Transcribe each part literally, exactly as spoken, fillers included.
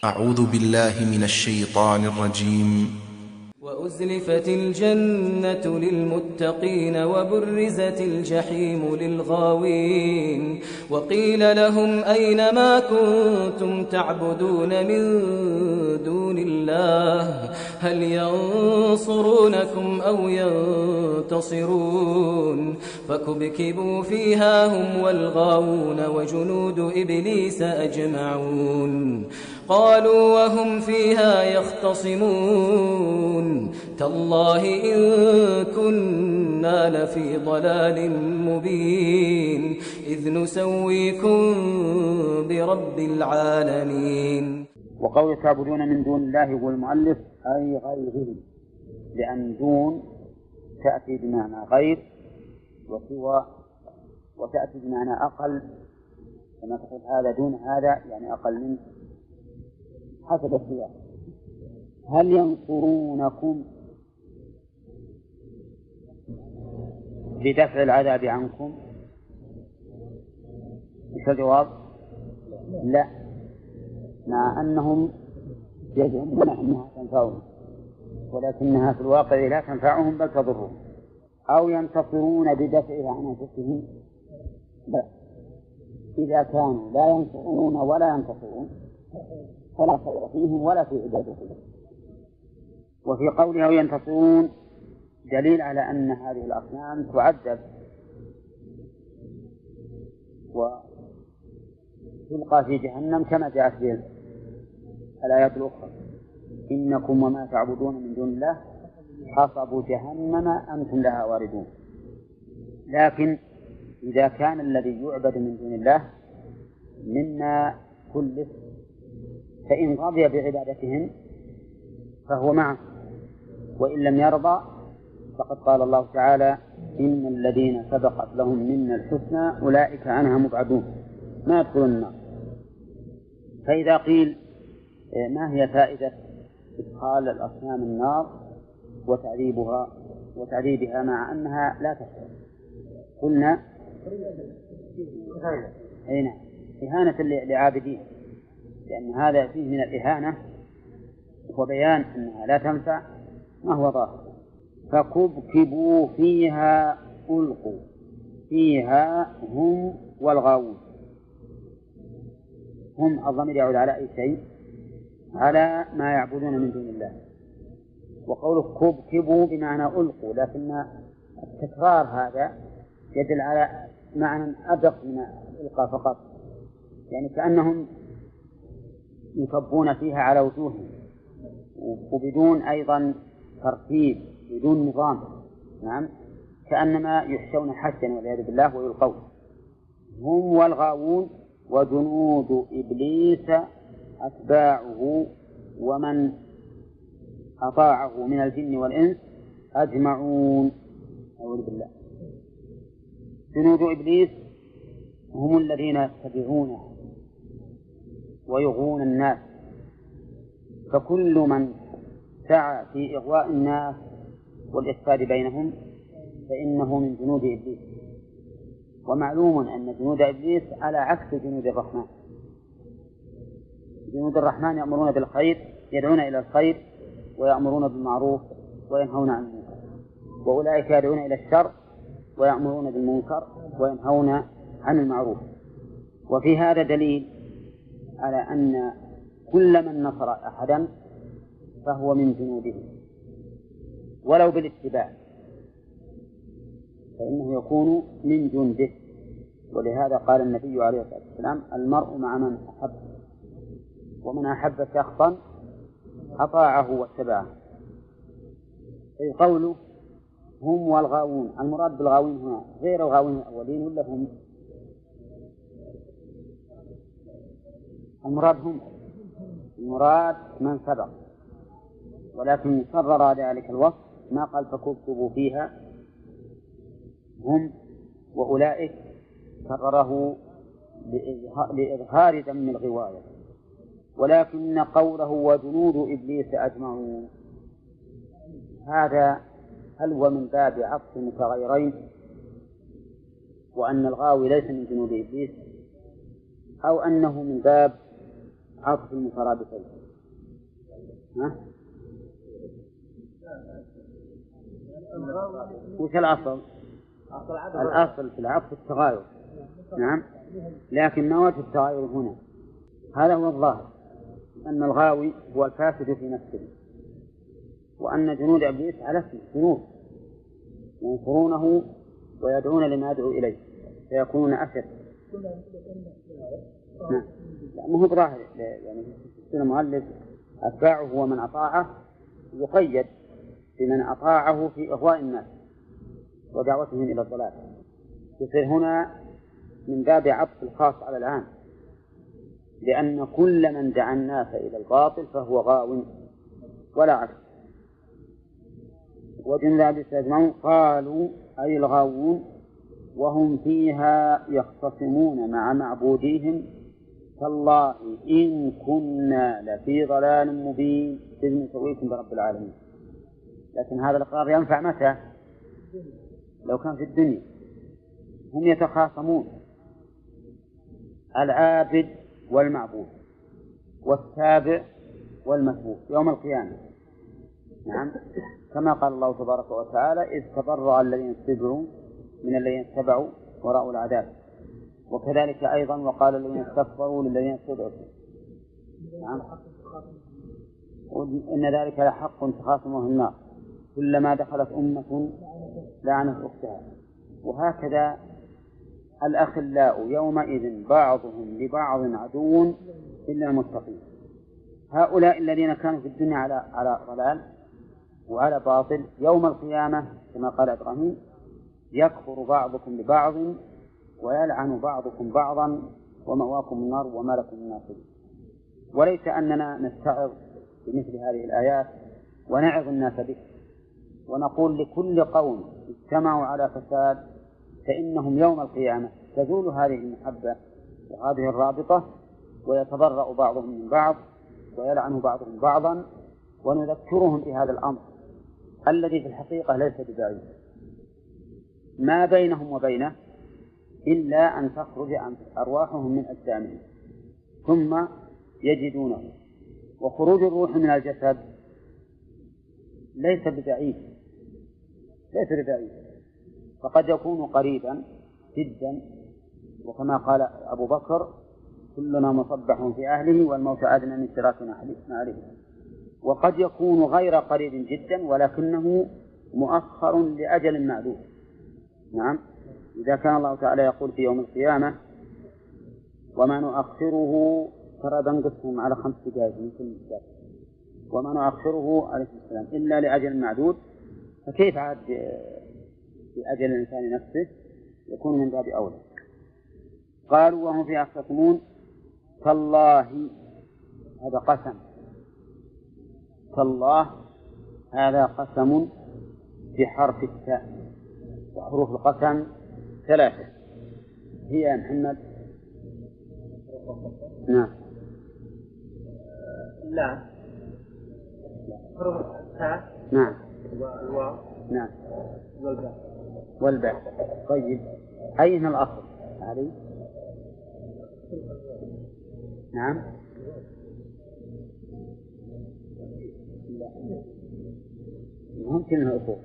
أعوذ بالله من الشيطان الرجيم. وأزلفت الجنة للمتقين وبرزت الجحيم للغاوين وقيل لهم أين ما كنتم تعبدون من دون الله هل ينصرونكم أو ينتصرون فكبكبوا فيها هم والغاوون وجنود إبليس أجمعون قالوا وهم فيها يختصمون تالله إن كنا لفي ضلال مبين إذ نسويكم برب العالمين. وقول تعبدون من دون الله هو المؤلف أي غيره، لأن دون تأتي بمعنى غير وسوى وتأتي بمعنى أقل، كما تقول هذا دون هذا يعني أقل منه حسب السياق. هل ينصرونكم بدفع العذاب عنكم؟ ايش الجواب؟ لا، مع أنهم يزعمون أنها تنفعهم ولكنها في الواقع لا تنفعهم بل تضرهم. أو ينتصرون بدفعها عن أنفسهم؟ لا، إذا كانوا لا ينصرون ولا ينتصرون فلا خير فيهم ولا في عبادتهم. وفي قوله ينتصرون دليل على أن هذه الأصنام تعذب وتلقى في جهنم كما جاءت به الآيات الأخرى: إنكم وما تعبدون من دون الله حصب جهنم أنتم لها واردون. لكن إذا كان الذي يعبد من دون الله مما كلف فإن رضي بعبادتهم فهو معه، وإن لم يرضى فقد قال الله تعالى: إن الذين سبقت لهم منا الحسنى أولئك عنها مبعدون ما يدخلون النار. فإذا قيل ما هي فائدة إدخال الأصنام النار وتعذيبها وتعذيبها مع أنها لا تشعر؟ قلنا أين إهانة لعابدين، لأن هذا فيه من الإهانة وبيان أنها لا تنفع ما هو ظاهر. فكبكبوا فيها ألقوا فيها هم والغاوون. هم الضمير يعود على أي شيء؟ على ما يعبدون من دون الله. وقوله كبكبوا بمعنى ألقوا، لكن التكرار هذا يدل على معنى أدق من الإلقاء فقط، يعني كأنهم يكبون فيها على وجوههم وبدون أيضا ترتيب، بدون نظام. نعم، كأنما يحشون حشا والعياذ بالله ويلقون. هم والغاوون وجنود إبليس أتباعه ومن أطاعه من الجن والإنس أجمعون. أعوذ بالله. جنود إبليس هم الذين يتبعونه ويغوون الناس، فكل من سعى في إغواء الناس والإفساد بينهم فإنه من جنود إبليس. ومعلوم أن جنود إبليس على عكس جنود الرحمن. جنود الرحمن يأمرون بالخير، يدعون إلى الخير ويأمرون بالمعروف وينهون عن المنكر، وأولئك يدعون إلى الشر ويأمرون بالمنكر وينهون عن المعروف. وفي هذا دليل على أن كل من نصر أحدا فهو من جنوده ولو بالاتباع فإنه يكون من جنده. ولهذا قال النبي عليه الصلاة والسلام: المرء مع من أحب، ومن أحب شخصا أطاعه واتبعه. أي قوله هم والغاوون، المراد بالغاوين هنا غير الغاوين الأولين ولا هم؟ المراد هم، المراد من سبق، ولكن كرر ذلك الوصف ما قال فكبكبوا فيها هم وأولئك، كرره لإظهار ذم الغواية. ولكن قوله وجنود إبليس أجمعون هذا هل هو من باب عطف متغيرين وأن الغاوي ليس من جنود إبليس، أو أنه من باب عطف المترادفين؟ ها؟ وش الأصل؟ الأصل في العطف التغاير. نعم، لكن ما وجه التغاير هنا؟ هذا هو الظاهر، أن الغاوي هو الفاسد في نفسه، وأن جنود إبليس على اسمه جنود ينصرونه ويدعون لما يدعو إليه فيكونون أشد. نعم، لا مو بظاهر، يعني في المؤلف أتباعه ومن أطاعه يقيد بمن أطاعه في إغواء الناس ودعوتهم إلى الضلال، يصير هنا من باب عطف الخاص على العام، لأن كل من دعا الناس إلى الباطل فهو غاو ولا عكس. وجند إبليس أجمعون قالوا أي الغاوون وهم فيها يختصمون مع معبوديهم تالله إن كنا لفي ضلال مبين إذ نسويكم برب العالمين. لكن هذا الإقرار ينفع متى؟ لو كان في الدنيا. هم يتخاصمون، العابد والمعبود والتابع والمتبوع يوم القيامة. نعم، كما قال الله تبارك وتعالى إذ تبرأ الذين اتبعوا من الذين اتبعوا ورأوا العذاب، وكذلك أيضا وقال الذين استكبروا للذين استضعفوا. نعم، إن ذلك لحق تخاصمه النار كلما دخلت أمة لعنت أختها. وهكذا الأخلاء يومئذ بعضهم لبعض عدو إلا المتقين. هؤلاء الذين كانوا في الدنيا على على ضلال وعلى باطل يوم القيامة كما قال إبراهيم يكفر بعضكم ببعض ويلعن بعضكم بعضا ومأواكم النار وما لكم من ناصرين. وليس أننا نستعظ بمثل هذه الآيات ونعظ الناس به ونقول لكل قوم اجتمعوا على فساد فإنهم يوم القيامة تزول هذه المحبة وهذه الرابطة ويتبرأ بعضهم من بعض ويلعن بعضهم بعضا، ونذكرهم بهذا الأمر الذي في الحقيقة ليس ببعيد ما بينهم وبينه إلا أن تخرج أرواحهم من أجسامهم ثم يجدونه. وخروج الروح من الجسد ليس ببعيد ليس ببعيد فقد يكون قريبا جدا، وكما قال أبو بكر كلنا مصبح في أهله والموت أدنى من شراكنا عليه. وقد يكون غير قريب جدا ولكنه مؤخر لأجل معدود. نعم، إذا كان الله تعالى يقول في يوم القيامة وما نؤخره ترى بنقسم على خمس دقائق من كل دقائق وما نؤخره عليه السلام إلا لأجل معدود، فكيف عاد بأجل الإنسان نفسه؟ يكون من باب أولى. قالوا وهم فيها يختصمون تالله، هذا قسم، تالله هذا قسم بحرف التاء، وحروف القسم ثلاثة هي يا محمد. نعم، لا حروف التاء نعم والواو نعم والباء والباء. طيب أين الأصل هذه؟ نعم، ممكن انها اصول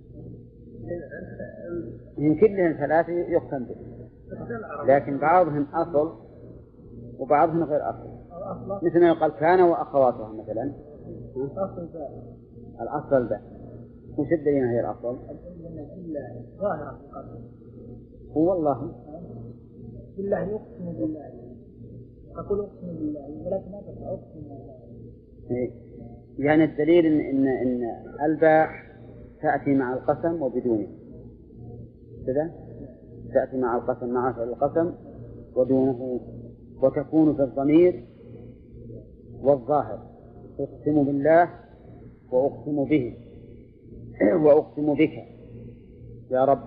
من كلهم ثلاثه يقسم به، لكن بعضهم اصل وبعضهم غير اصل، مثل ما يقال كان واخواتها مثلا. الاصل الباء. وش الدليل هي الاصل؟ هو والله بالله يقسم بالله، أقول أقسم بالله ولكن ما تقول أقسم بالله. يعني الدليل إن إن إن الباء تأتي مع القسم وبدونه كذا، تأتي مع القسم مع فعل القسم ودونه، وتكون في الضمير والظاهر أقسم بالله وأقسم به وأقسم بك يا رب.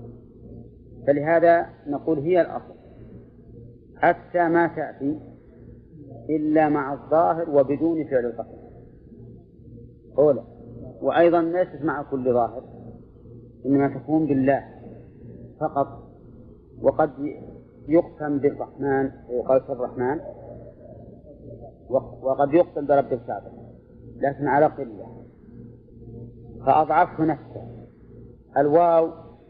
فلهذا نقول هي الأصل، حتى ما تأتي إلا مع الظاهر وبدون فعل القسم أولى، وأيضا ليست مع كل ظاهر، إنما تكون بالله فقط. وقد يقسم بالرحمن ويقال الرحمن، وقد يقسم برب الكعبة، لكن على قلة، فأضعفه نفسه. الواو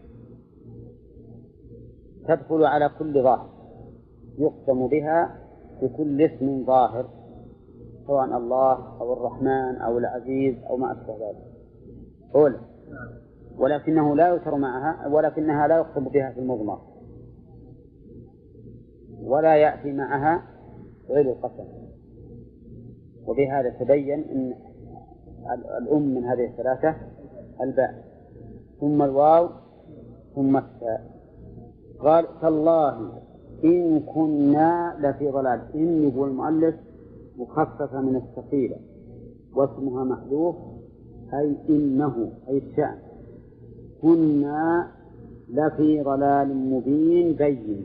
تدخل على كل ظاهر يقسم بها بكل اسم ظاهر، سواء الله أو الرحمن أو العزيز أو ما أشبه ذلك أولى، ولكنه لا يذكر معها، ولكنها لا يقسم بها في المضمر، ولا يأتي معها غير القسم. وبهذا تبين أن الأم من هذه الثلاثة الباء ثم الواو ثم التاء. قال تالله إن كنا لفي ضلال. إن يقول المؤلف مخففة من الثقيلة واسمها محذوف، أي إنه أي الشأن كنا لفي ضلال مبين بين.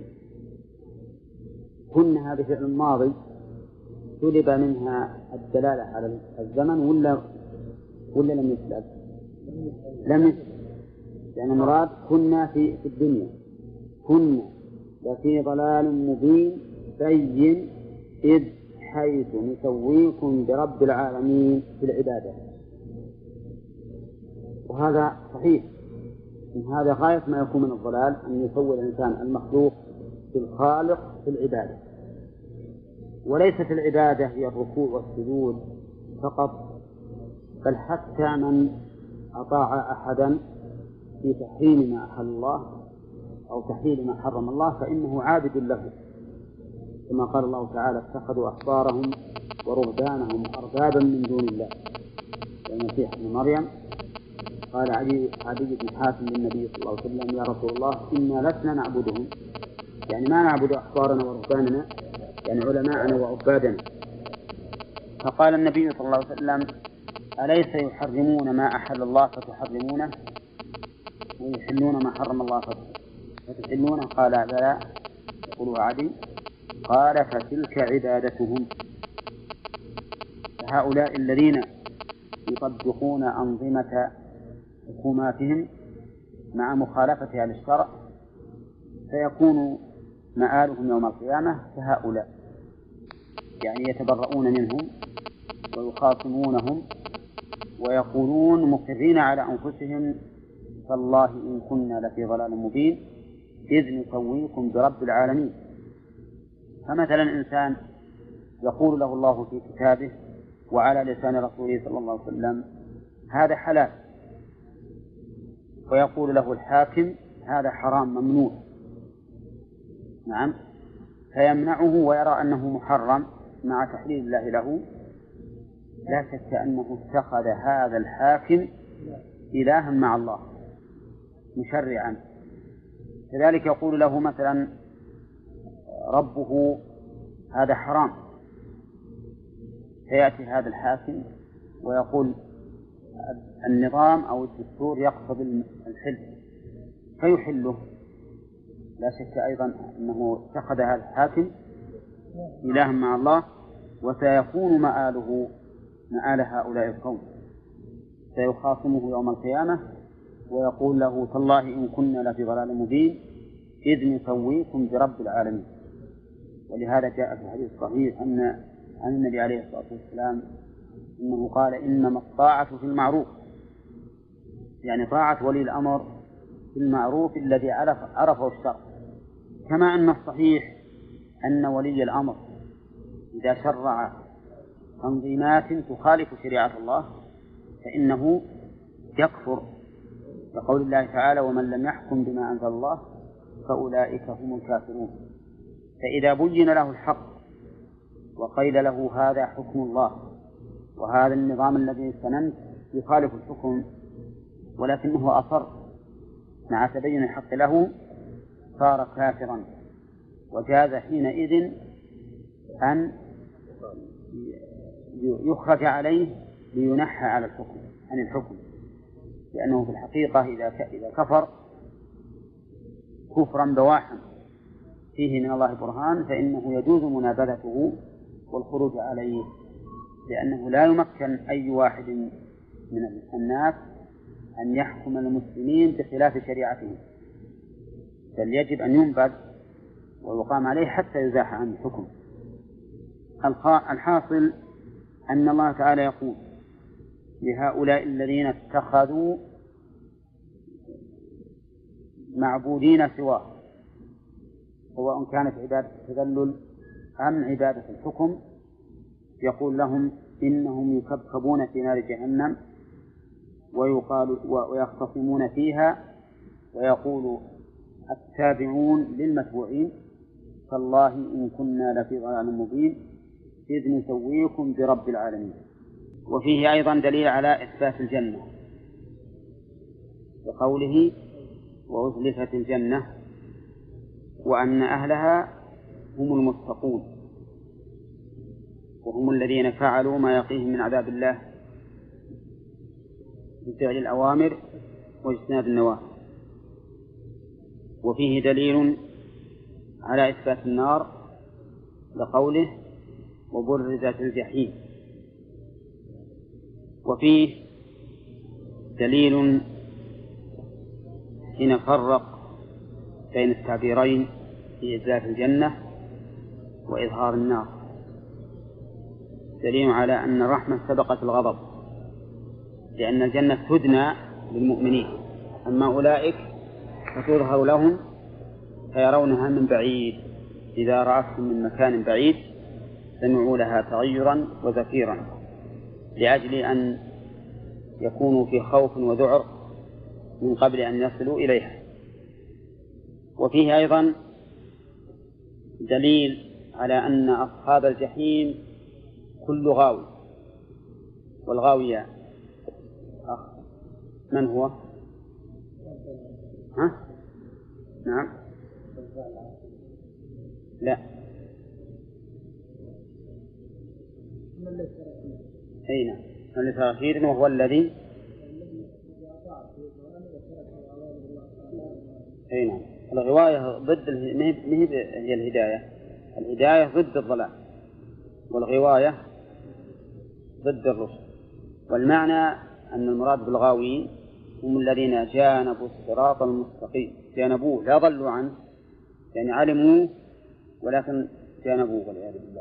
كنا هذا فعل ماضي سلب منها الدلالة على الزمن ولا ولا لم يسلب؟ لم يسلب، يعني مراد كنا في في الدنيا، كنا لفي ضلال مبين بين إذ حيث نسويكم برب العالمين في العبادة. وهذا صحيح، إن هذا غاية ما يكون من الضلال أن يسوي الإنسان المخلوق بالخالق في العبادة. وليست العبادة هي الركوع والسجود فقط، بل حتى من أطاع أحدا في تحريم ما أحل الله أو تحليل ما حرم الله فإنه عابد له، كما قال الله تعالى اتخذوا أحبارهم ورهبانهم أربابا من دون الله. المسيح ابن مريم قال علي عدي بن حاتم للنبي صلى الله عليه وسلم يا رسول الله إنا لسنا نعبدهم، يعني ما نعبد أحبارنا ورهباننا، يعني علماءنا وعبادنا. فقال النبي صلى الله عليه وسلم أليس يحرمون ما أحل الله فتحرمونه ويحلون ما حرم الله فتحلونه؟ قال بلى. يقول عدي قال فتلك عبادتهم. فهؤلاء الذين يطبقون أنظمة حكوماتهم مع مخالفتها للشرع سيكون مآلهم يوم القيامة كهؤلاء، يعني يتبرؤون منهم ويخاصمونهم ويقولون مقرين على أنفسهم فالله إن كنا لفي ضلال مبين إذ نسويكم برب العالمين. فمثلا إنسان يقول له الله في كتابه وعلى لسان رسوله صلى الله عليه وسلم هذا حلال، ويقول له الحاكم هذا حرام ممنوع، نعم، فيمنعه ويرى أنه محرم مع تحليل الله له، لا شك أنه اتخذ هذا الحاكم إلها مع الله مشرعا. كذلك يقول له مثلا ربه هذا حرام، فيأتي هذا الحاكم ويقول النظام أو الدستور يقصد الحل فيحله، لا شك أيضا أنه اتخذ هذا الحاكم إلها مع الله، وسيكون مآله مآل هؤلاء القوم، سيخاصمه يوم القيامة ويقول له تالله إن كنا لفي ضلال مبين إذ نسويكم برب العالمين. ولهذا جاء في الحديث الصحيح أن عن النبي عليه الصلاة والسلام إنه قال إنما الطاعة في المعروف، يعني طاعة ولي الأمر في المعروف الذي عرف عرفه الشرع، كما أن الصحيح أن ولي الأمر إذا شرع تنظيمات تخالف شريعة الله فإنه يكفر، لقول الله تعالى ومن لم يحكم بما أنزل الله فأولئك هم الكافرون. فإذا بين له الحق وقيل له هذا حكم الله وهذا النظام الذي سننت يخالف الحكم ولكنه أصر مع تبين الحق له صار كافرا، وجاز حينئذ أن يخرج عليه لينحى على الحكم عن الحكم، لأنه في الحقيقة إذا كفر كفرا بواحا فيه من الله برهان فإنه يجوز منابذته والخروج عليه، لأنه لا يمكن أي واحد من الناس أن يحكم المسلمين بخلاف شريعته، بل يجب أن ينبذ ويقام عليه حتى يزاح عنه الحكم. الحاصل أن الله تعالى يقول لهؤلاء الذين اتخذوا معبودين سواه، سواء كانت عبادة التذلل أم عبادة الحكم، يقول لهم إنهم يكبكبون في نار جهنم ويقال ويختصمون فيها، ويقول التابعون للمتبوعين تالله إن كنا لفي ضلال مبين إذ نسويكم برب العالمين. وفيه أيضا دليل على إثبات الجنة بقوله وأزلفت الجنة وأن أهلها هم المتقون وهم الذين فعلوا ما يقيهم من عذاب الله بفعل الأوامر واجتناب النواهي. وفيه دليل على إثبات النار لقوله وبرزت الجحيم. وفيه دليل حين فرق بين التعبيرين في إزلاف الجنة وإظهار النار، دليل على أن الرحمة سبقت الغضب، لأن الجنة تدنى للمؤمنين، أما أولئك فتظهر لهم فيرونها من بعيد، إذا رأتهم من مكان بعيد سمعوا لها تغيرا وزفيرا لأجل أن يكونوا في خوف وذعر من قبل أن يصلوا إليها. وفيه أيضا دليل على أن أصحاب الجحيم كل غاوي، والغاوية من هو؟ ها؟ نعم لا أين التراخير وهو الذي أين الغواية ضد الهب هي الهداية، الهداية ضد الضلال والغواية ضد الرشد. والمعنى أن المراد بالغاوين هم الذين جانبوا الصراط المستقيم، جانبوه لا ضلوا عنه، يعني علموه ولكن جانبوه والعياذ بالله.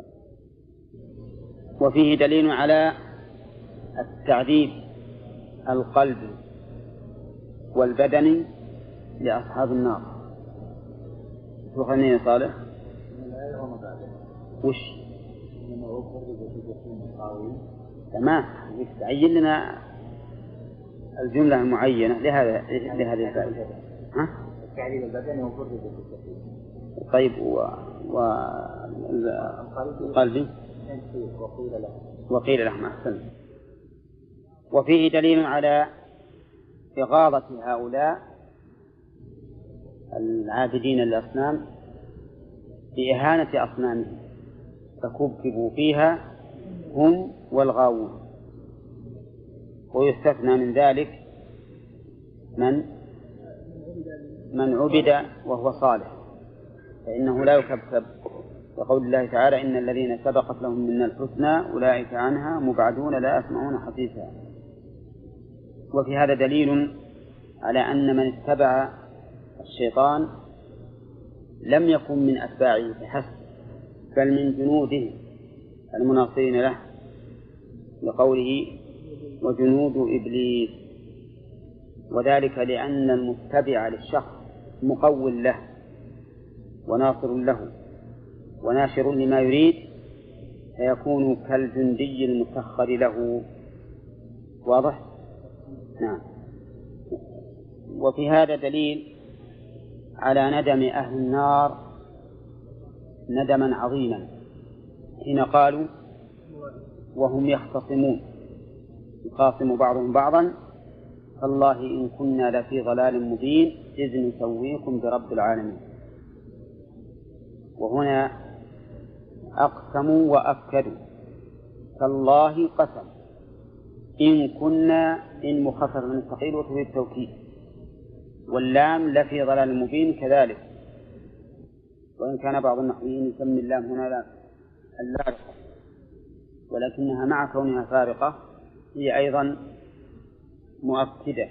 وفيه دليل على التعذيب القلبي والبدني لأصحاب النار. وخلني صالح وش تمام يستعين لنا الجملة المعينة لهذا لهذه الفائدة. ها؟ التعذيب البدني وفرد بالتسليم. طيب و والقلبي وقيل له وقيل له أحسن. وفيه دليل على إغاظة هؤلاء العابدين للأصنام بإهانة أصنامهم، فكبكبوا فيها هم والغاوون. ويستثنى من ذلك من من عبد وهو صالح، فإنه لا يكبكب، وقول الله تعالى إن الذين سبقت لهم منا الحسنى أولئك عنها مبعدون لا يسمعون حديثها. وفي هذا دليل على أن من اتبع الشيطان لم يكن من أتباعه فحسب، بل من جنوده المناصرين له، لقوله وجنود إبليس. وذلك لأن المتبع للشخص مقول له وناصر له وناشر لما يريد، فيكون كالجندي المسخر له. واضح؟ نعم. وفي هذا دليل على ندم أهل النار ندما عظيما حين قالوا وهم يختصمون يخاصم بعضهم بعضا تالله إن كنا لفي ضلال مبين إذ نسويكم برب العالمين. وهنا أقسموا وأكدوا، تالله قسم، إن كنا إن مخفف من الثقيل وتفيد التوكيد، واللام لفي ضلال مبين كذلك، وإن كان بعض النحويين يسمي اللام هنا اللارقة، ولكنها مع كونها فارقة هي أيضا مؤكدة.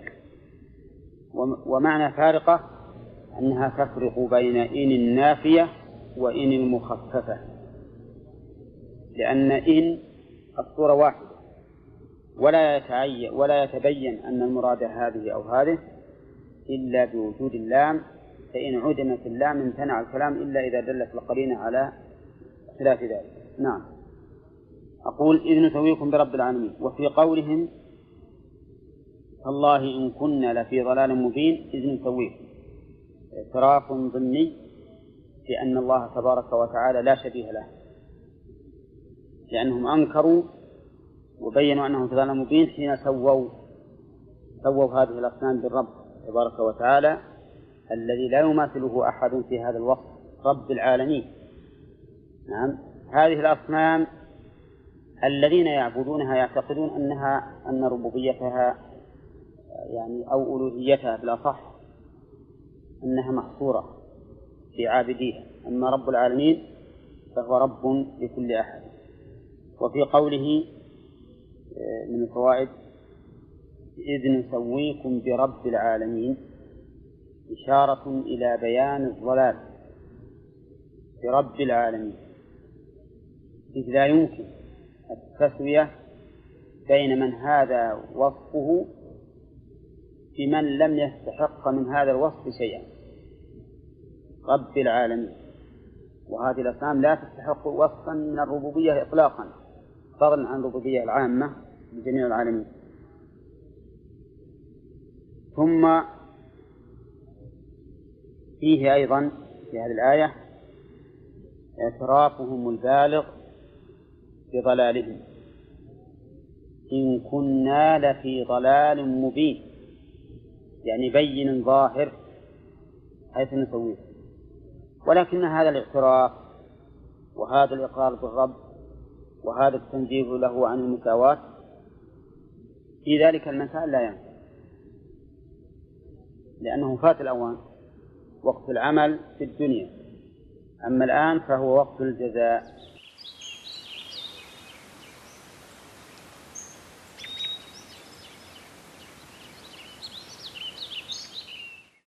ومعنى فارقة أنها تفرق بين إن النافية وإن المخففة، لأن إن الصورة واحدة ولا يتعين ولا يتبين أن المراد هذه أو هذه إلا بوجود اللام، فإن عدمت اللام امتنع الكلام إلا إذا دلت القرينة على خلاف ذلك. نعم. أقول إذ نسويكم برب العالمين. وفي قولهم تالله إن كنا لفي ضلال مبين إذ نسويكم، اعتراف ضمني بأن الله تبارك وتعالى لا شبيه له، لأنهم أنكروا وبينوا أنهم في ضلال مبين حين سووا سووا هذه الأصنام بالرب تبارك وتعالى الذي لا يماثله أحد في هذا الوصف، رب العالمين. نعم. هذه الأصنام الذين يعبدونها يعتقدون أنها أن ربوبيتها يعني أو ألوهيتها بالأصح أنها محصورة في عابديها، أما رب العالمين فهو رب لكل أحد. وفي قوله من الفوائد إذ نسويكم برب العالمين إشارة إلى بيان الضلال برب العالمين، إذ لا يمكن التسوية بين من هذا وصفه بمن لم يستحق من هذا الوصف شيئا، رب العالمين. وهذه الأصنام لا تستحق وصفا من الربوبية إطلاقا، فضلا عن الربوبية العامة لجميع العالمين. ثم فيه أيضا في هذه الآية اعترافهم البالغ بضلالهم، إن كنا لفي ضلال مبين، يعني بين ظاهر حيث نسويه. ولكن هذا الاعتراف وهذا الإقرار بالرب وهذا التنزيه له عن المساواة في ذلك المكان لا ينفع، لأنه فات الأوان، وقت العمل في الدنيا، أما الآن فهو وقت الجزاء.